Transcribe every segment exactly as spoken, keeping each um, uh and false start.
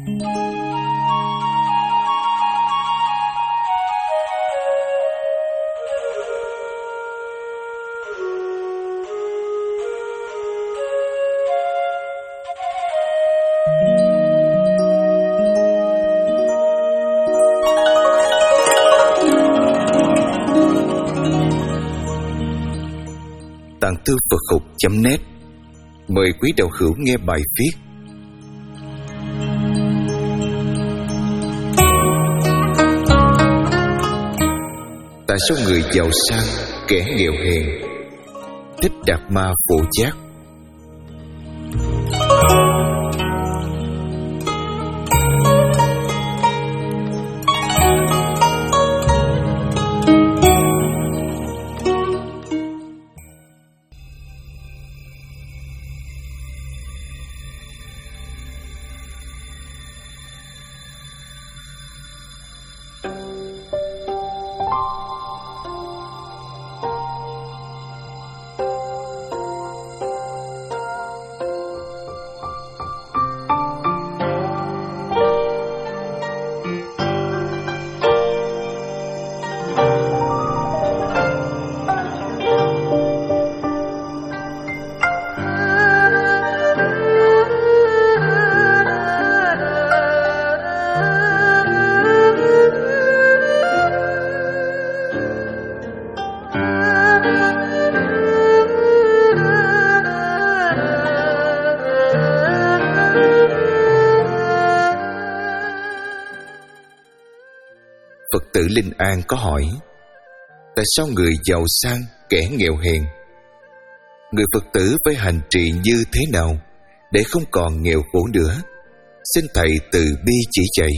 Tạng Thư Phật Học chấm net mời quý đạo hữu nghe bài viết Tại sao người giàu sang kẻ nghèo hèn? Thích Đạt Ma Phổ Giác. Phật tử Linh An có hỏi: tại sao người giàu sang kẻ nghèo hèn? Người Phật tử phải hành trì như thế nào để không còn nghèo khổ nữa? Xin thầy từ bi chỉ dạy.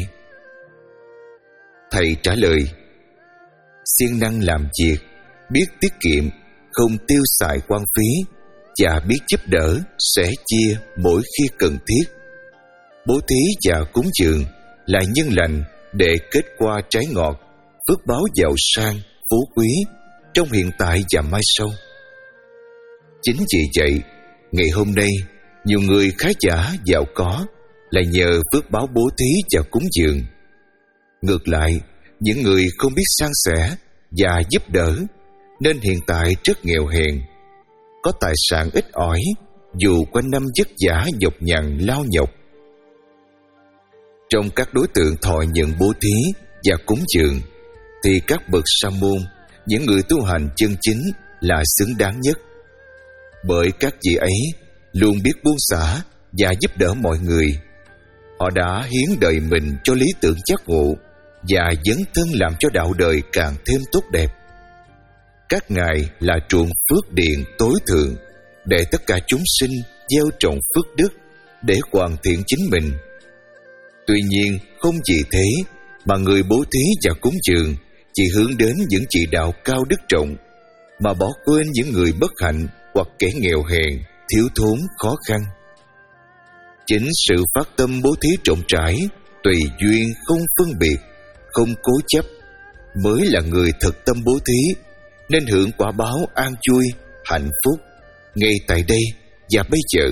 Thầy trả lời: siêng năng làm việc, biết tiết kiệm, không tiêu xài hoang phí, và biết giúp đỡ, sẻ chia mỗi khi cần thiết. Bố thí và cúng dường là nhân lành để kết quả trái ngọt, phước báo giàu sang, phú quý trong hiện tại và mai sau. Chính vì vậy, ngày hôm nay, nhiều người khá giả giàu có là nhờ phước báo bố thí và cúng dường. Ngược lại, những người không biết san sẻ và giúp đỡ nên hiện tại rất nghèo hèn, có tài sản ít ỏi dù quanh năm vất vả nhọc nhằn lao nhọc. Trong các đối tượng thọ nhận bố thí và cúng dường thì các bậc sa môn, những người tu hành chân chính là xứng đáng nhất. Bởi các vị ấy luôn biết buông xả và giúp đỡ mọi người. Họ đã hiến đời mình cho lý tưởng giác ngộ và dấn thân làm cho đạo đời càng thêm tốt đẹp. Các ngài là truồng phước điền tối thượng để tất cả chúng sinh gieo trồng phước đức để hoàn thiện chính mình. Tuy nhiên, không vì thế mà người bố thí và cúng dường chỉ hướng đến những chỉ đạo cao đức trọng, mà bỏ quên những người bất hạnh hoặc kẻ nghèo hèn, thiếu thốn, khó khăn. Chính sự phát tâm bố thí rộng rãi, tùy duyên, không phân biệt, không cố chấp mới là người thực tâm bố thí, nên hưởng quả báo an vui, hạnh phúc ngay tại đây và bây giờ.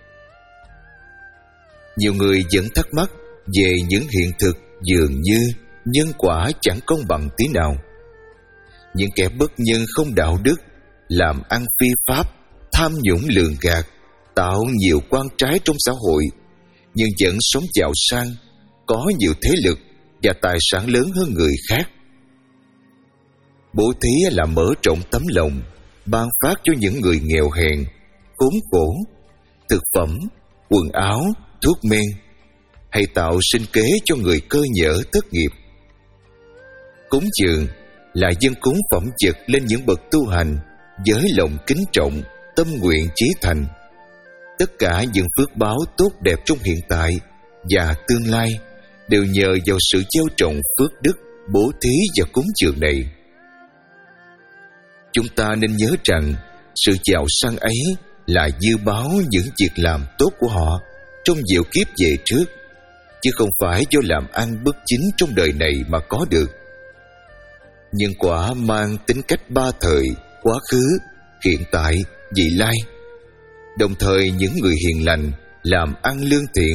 Nhiều người vẫn thắc mắc về những hiện thực dường như nhân quả chẳng công bằng tí nào. Những kẻ bất nhân không đạo đức, làm ăn phi pháp, tham nhũng lường gạt, tạo nhiều quan trái trong xã hội, nhưng vẫn sống giàu sang, có nhiều thế lực và tài sản lớn hơn người khác. Bố thí là mở rộng tấm lòng, ban phát cho những người nghèo hèn, khốn khổ, thực phẩm, quần áo, thuốc men, hay tạo sinh kế cho người cơ nhỡ thất nghiệp. Cúng dường là dâng cúng phẩm vật lên những bậc tu hành với lòng kính trọng, tâm nguyện chí thành. Tất cả những phước báo tốt đẹp trong hiện tại và tương lai đều nhờ vào sự gieo trồng phước đức, bố thí và cúng dường này. Chúng ta nên nhớ rằng sự giàu sang ấy là dư báo những việc làm tốt của họ trong nhiều kiếp về trước, chứ không phải do làm ăn bất chính trong đời này mà có được. Nhân quả mang tính cách ba thời, quá khứ, hiện tại, vị lai. Đồng thời những người hiền lành, làm ăn lương thiện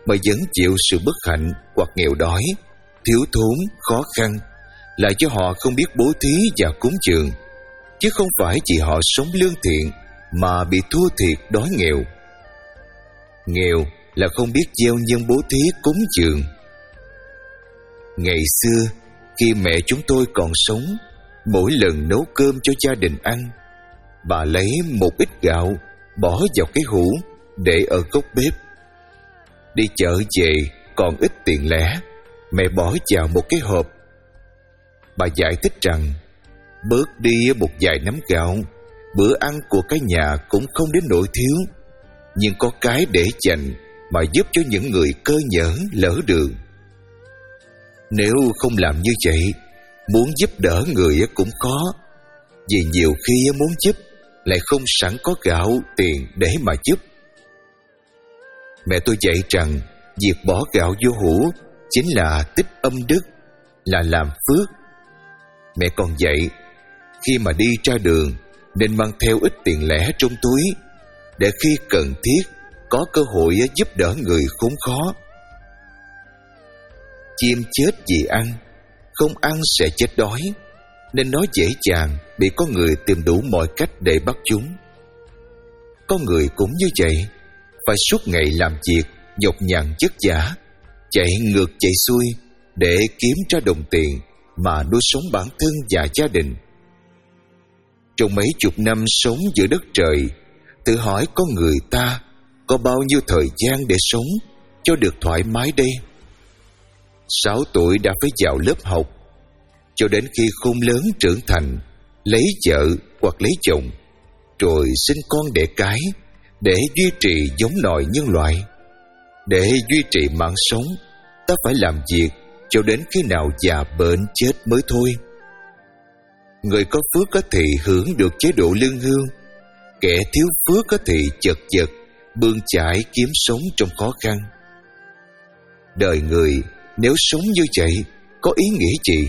mà vẫn chịu sự bất hạnh hoặc nghèo đói, thiếu thốn, khó khăn là do họ không biết bố thí và cúng dường, chứ không phải vì họ sống lương thiện mà bị thua thiệt đói nghèo. Nghèo là không biết gieo nhân bố thí cúng dường. Ngày xưa, khi mẹ chúng tôi còn sống, mỗi lần nấu cơm cho gia đình ăn, bà lấy một ít gạo bỏ vào cái hũ để ở góc bếp. Đi chợ về còn ít tiền lẻ, mẹ bỏ vào một cái hộp. Bà giải thích rằng bớt đi một vài nắm gạo, bữa ăn của cái nhà cũng không đến nỗi thiếu, nhưng có cái để dành mà giúp cho những người cơ nhỡ lỡ đường. Nếu không làm như vậy, muốn giúp đỡ người cũng khó, vì nhiều khi muốn giúp lại không sẵn có gạo tiền để mà giúp. Mẹ tôi dạy rằng việc bỏ gạo vô hũ chính là tích âm đức, là làm phước. Mẹ còn dạy khi mà đi ra đường nên mang theo ít tiền lẻ trong túi, để khi cần thiết có cơ hội giúp đỡ người khốn khó. Chim chết vì ăn, không ăn sẽ chết đói, nên nó dễ dàng bị có người tìm đủ mọi cách để bắt chúng. Có người cũng như vậy, phải suốt ngày làm việc nhọc nhằn vất vả, chạy ngược chạy xuôi để kiếm ra đồng tiền mà nuôi sống bản thân và gia đình. Trong mấy chục năm sống giữa đất trời, tự hỏi con người ta có bao nhiêu thời gian để sống cho được thoải mái đây? Sáu tuổi đã phải vào lớp học, cho đến khi khôn lớn trưởng thành, lấy vợ hoặc lấy chồng, rồi sinh con đẻ cái, để duy trì giống loài nhân loại. Để duy trì mạng sống, ta phải làm việc cho đến khi nào già bệnh chết mới thôi. Người có phước thì hưởng được chế độ lương hưu, kẻ thiếu phước thì chật vật bươn chải kiếm sống trong khó khăn. Đời người nếu sống như vậy có ý nghĩa gì?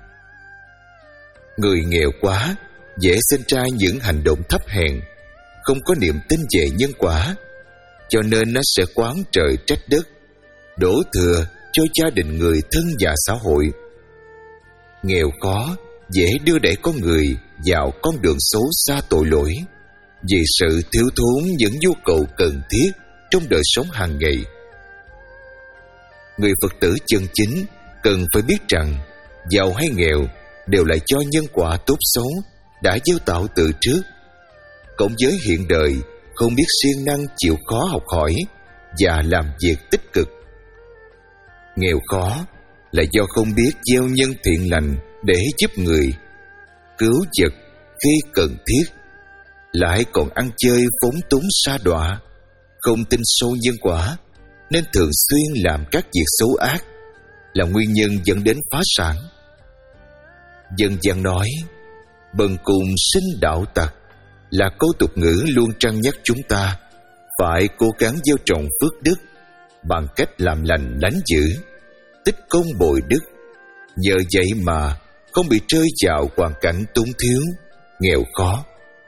Người nghèo quá dễ sinh ra những hành động thấp hèn, không có niềm tin về nhân quả, cho nên nó sẽ oán trời trách đất, đổ thừa cho gia đình, người thân và xã hội. Nghèo khó dễ đưa đẩy con người vào con đường xấu xa tội lỗi, vì sự thiếu thốn những nhu cầu cần thiết trong đời sống hàng ngày. Người Phật tử chân chính cần phải biết rằng giàu hay nghèo đều là do nhân quả tốt xấu đã gieo tạo từ trước. Cộng với hiện đời không biết siêng năng chịu khó học hỏi và làm việc tích cực. Nghèo khó là do không biết gieo nhân thiện lành để giúp người, cứu vật khi cần thiết, lại còn ăn chơi phóng túng sa đọa, không tin sâu nhân quả, nên thường xuyên làm các việc xấu ác, là nguyên nhân dẫn đến phá sản. Dân gian nói bần cùng sinh đạo tặc, là câu tục ngữ luôn trăn nhắc chúng ta phải cố gắng gieo trồng phước đức bằng cách làm lành lánh dữ, tích công bồi đức. Nhờ vậy mà không bị rơi vào hoàn cảnh túng thiếu, nghèo khó.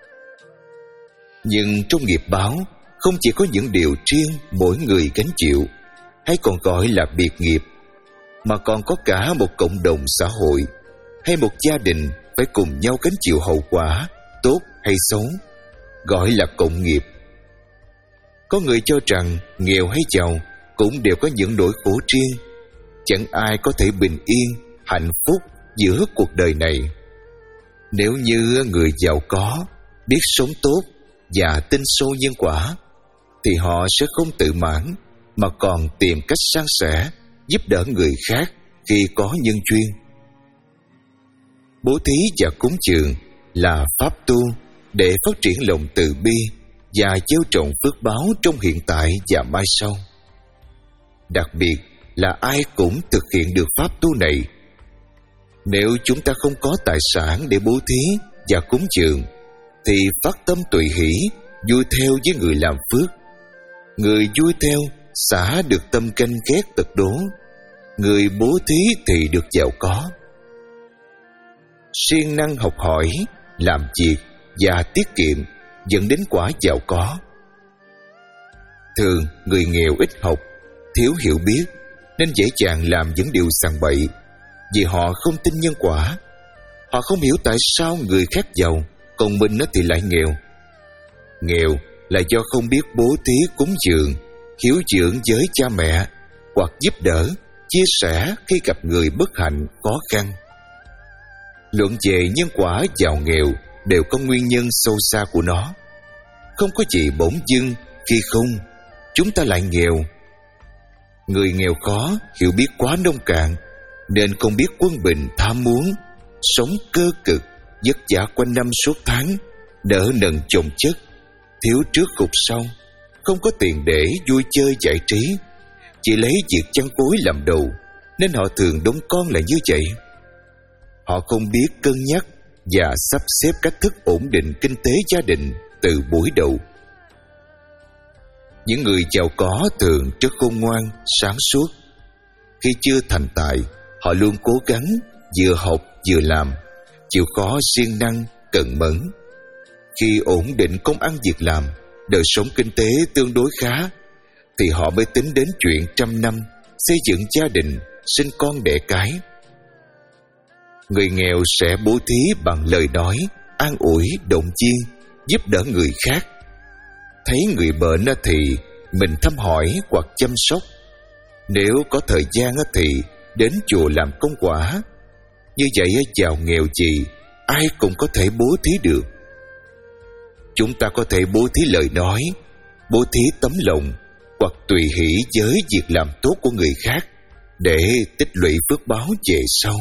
Nhưng trong nghiệp báo không chỉ có những điều riêng mỗi người gánh chịu, hay còn gọi là biệt nghiệp, mà còn có cả một cộng đồng xã hội hay một gia đình phải cùng nhau gánh chịu hậu quả tốt hay xấu, gọi là cộng nghiệp. Có người cho rằng nghèo hay giàu cũng đều có những nỗi khổ riêng, chẳng ai có thể bình yên, hạnh phúc giữa cuộc đời này. Nếu như người giàu có biết sống tốt và tin sâu nhân quả, thì họ sẽ không tự mãn mà còn tìm cách san sẻ, giúp đỡ người khác khi có nhân duyên. Bố thí và cúng dường là pháp tu để phát triển lòng từ bi và gieo trồng phước báo trong hiện tại và mai sau. Đặc biệt là ai cũng thực hiện được pháp tu này. Nếu chúng ta không có tài sản để bố thí và cúng dường, thì phát tâm tùy hỷ, vui theo với người làm phước. Người vui theo xả được tâm canh ghét tật đố, người bố thí thì được giàu có. Siêng năng học hỏi, làm việc và tiết kiệm dẫn đến quả giàu có. Thường người nghèo ít học, thiếu hiểu biết nên dễ dàng làm những điều sằng bậy, vì họ không tin nhân quả. Họ không hiểu tại sao người khác giàu, còn mình thì lại nghèo. Nghèo là do không biết bố thí cúng dường, hiếu dưỡng với cha mẹ, hoặc giúp đỡ, chia sẻ khi gặp người bất hạnh, khó khăn. Luận về nhân quả giàu nghèo đều có nguyên nhân sâu xa của nó. Không có gì bỗng dưng khi không chúng ta lại nghèo. Người nghèo khó hiểu biết quá nông cạn, nên không biết quân bình tham muốn, sống cơ cực, vất vả quanh năm suốt tháng, nợ nần chồng chất, thiếu trước hụt sau, không có tiền để vui chơi giải trí, chỉ lấy việc chăn gối làm đầu, nên họ thường đóng con là như vậy. Họ không biết cân nhắc và sắp xếp cách thức ổn định kinh tế gia đình từ buổi đầu. Những người giàu có thường rất khôn ngoan, sáng suốt. Khi chưa thành tài, họ luôn cố gắng vừa học vừa làm, chịu khó siêng năng, cẩn mẫn. Khi ổn định công ăn việc làm, đời sống kinh tế tương đối khá, thì họ mới tính đến chuyện trăm năm, xây dựng gia đình, sinh con đẻ cái. Người nghèo sẽ bố thí bằng lời nói, an ủi, động viên, giúp đỡ người khác. Thấy người bệnh thì mình thăm hỏi hoặc chăm sóc. Nếu có thời gian thì đến chùa làm công quả. Như vậy giàu nghèo gì ai cũng có thể bố thí được. Chúng ta có thể bố thí lời nói, bố thí tấm lòng, hoặc tùy hỷ với việc làm tốt của người khác để tích lũy phước báo về sau.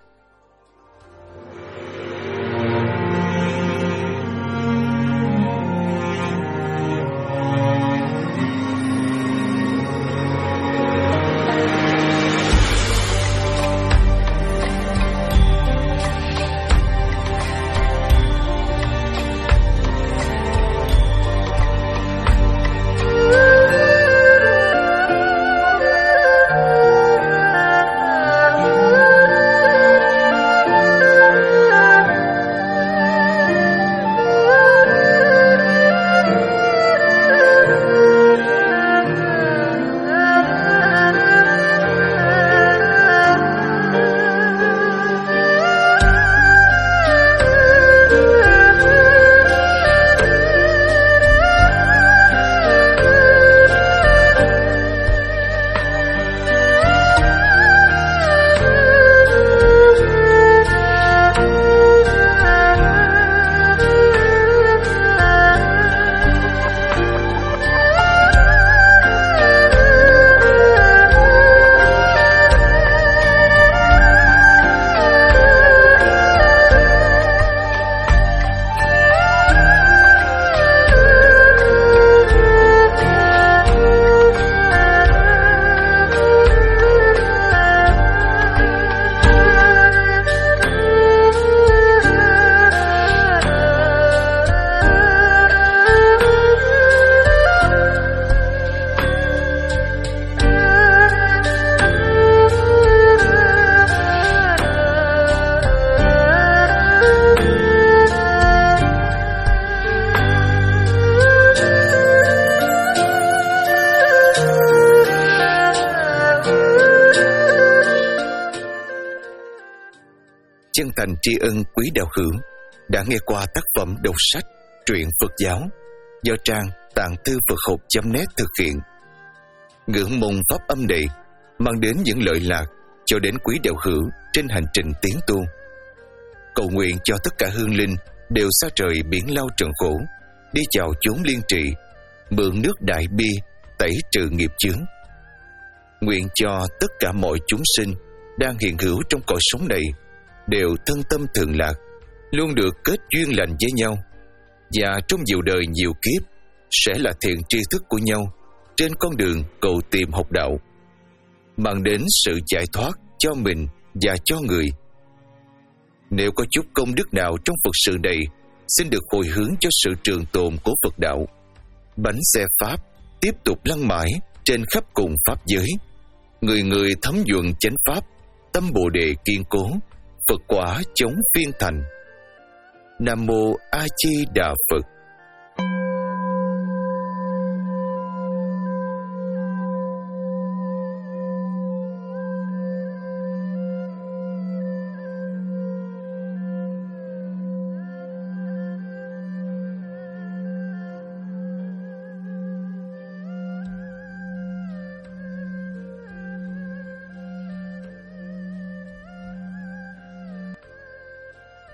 Chân thành tri ân quý đạo hữu đã nghe qua tác phẩm đọc sách Truyện Phật giáo do trang tạng thư Phật học chấm net thực hiện. Ngưỡng mong pháp âm này mang đến những lợi lạc cho đến quý đạo hữu trên hành trình tiến tu. Cầu nguyện cho tất cả hương linh đều xa trời biển lao trần khổ, đi vào chốn liên trị, mượn nước đại bi tẩy trừ nghiệp chướng. Nguyện cho tất cả mọi chúng sinh đang hiện hữu trong cõi sống này đều thân tâm thường lạc, luôn được kết duyên lành với nhau, và trong nhiều đời nhiều kiếp sẽ là thiện tri thức của nhau trên con đường cầu tìm học đạo, mang đến sự giải thoát cho mình và cho người. Nếu có chút công đức nào trong Phật sự này, xin được hồi hướng cho sự trường tồn của Phật đạo. Bánh xe Pháp tiếp tục lăn mãi trên khắp cùng Pháp giới, người người thấm nhuận chánh Pháp, tâm Bồ Đề kiên cố, Phật quả chống phiên thành. Nam Mô A Di Đà Phật.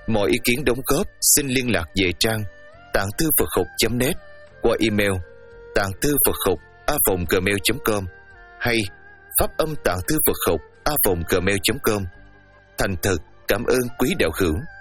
Mọi ý kiến đóng góp xin liên lạc về trang tạng thư Phật học chấm net qua email tạng thư Phật học a vòng gmail chấm com hay pháp âm tạng thư Phật học a vòng gmail chấm com. Thành thật cảm ơn quý đạo hữu.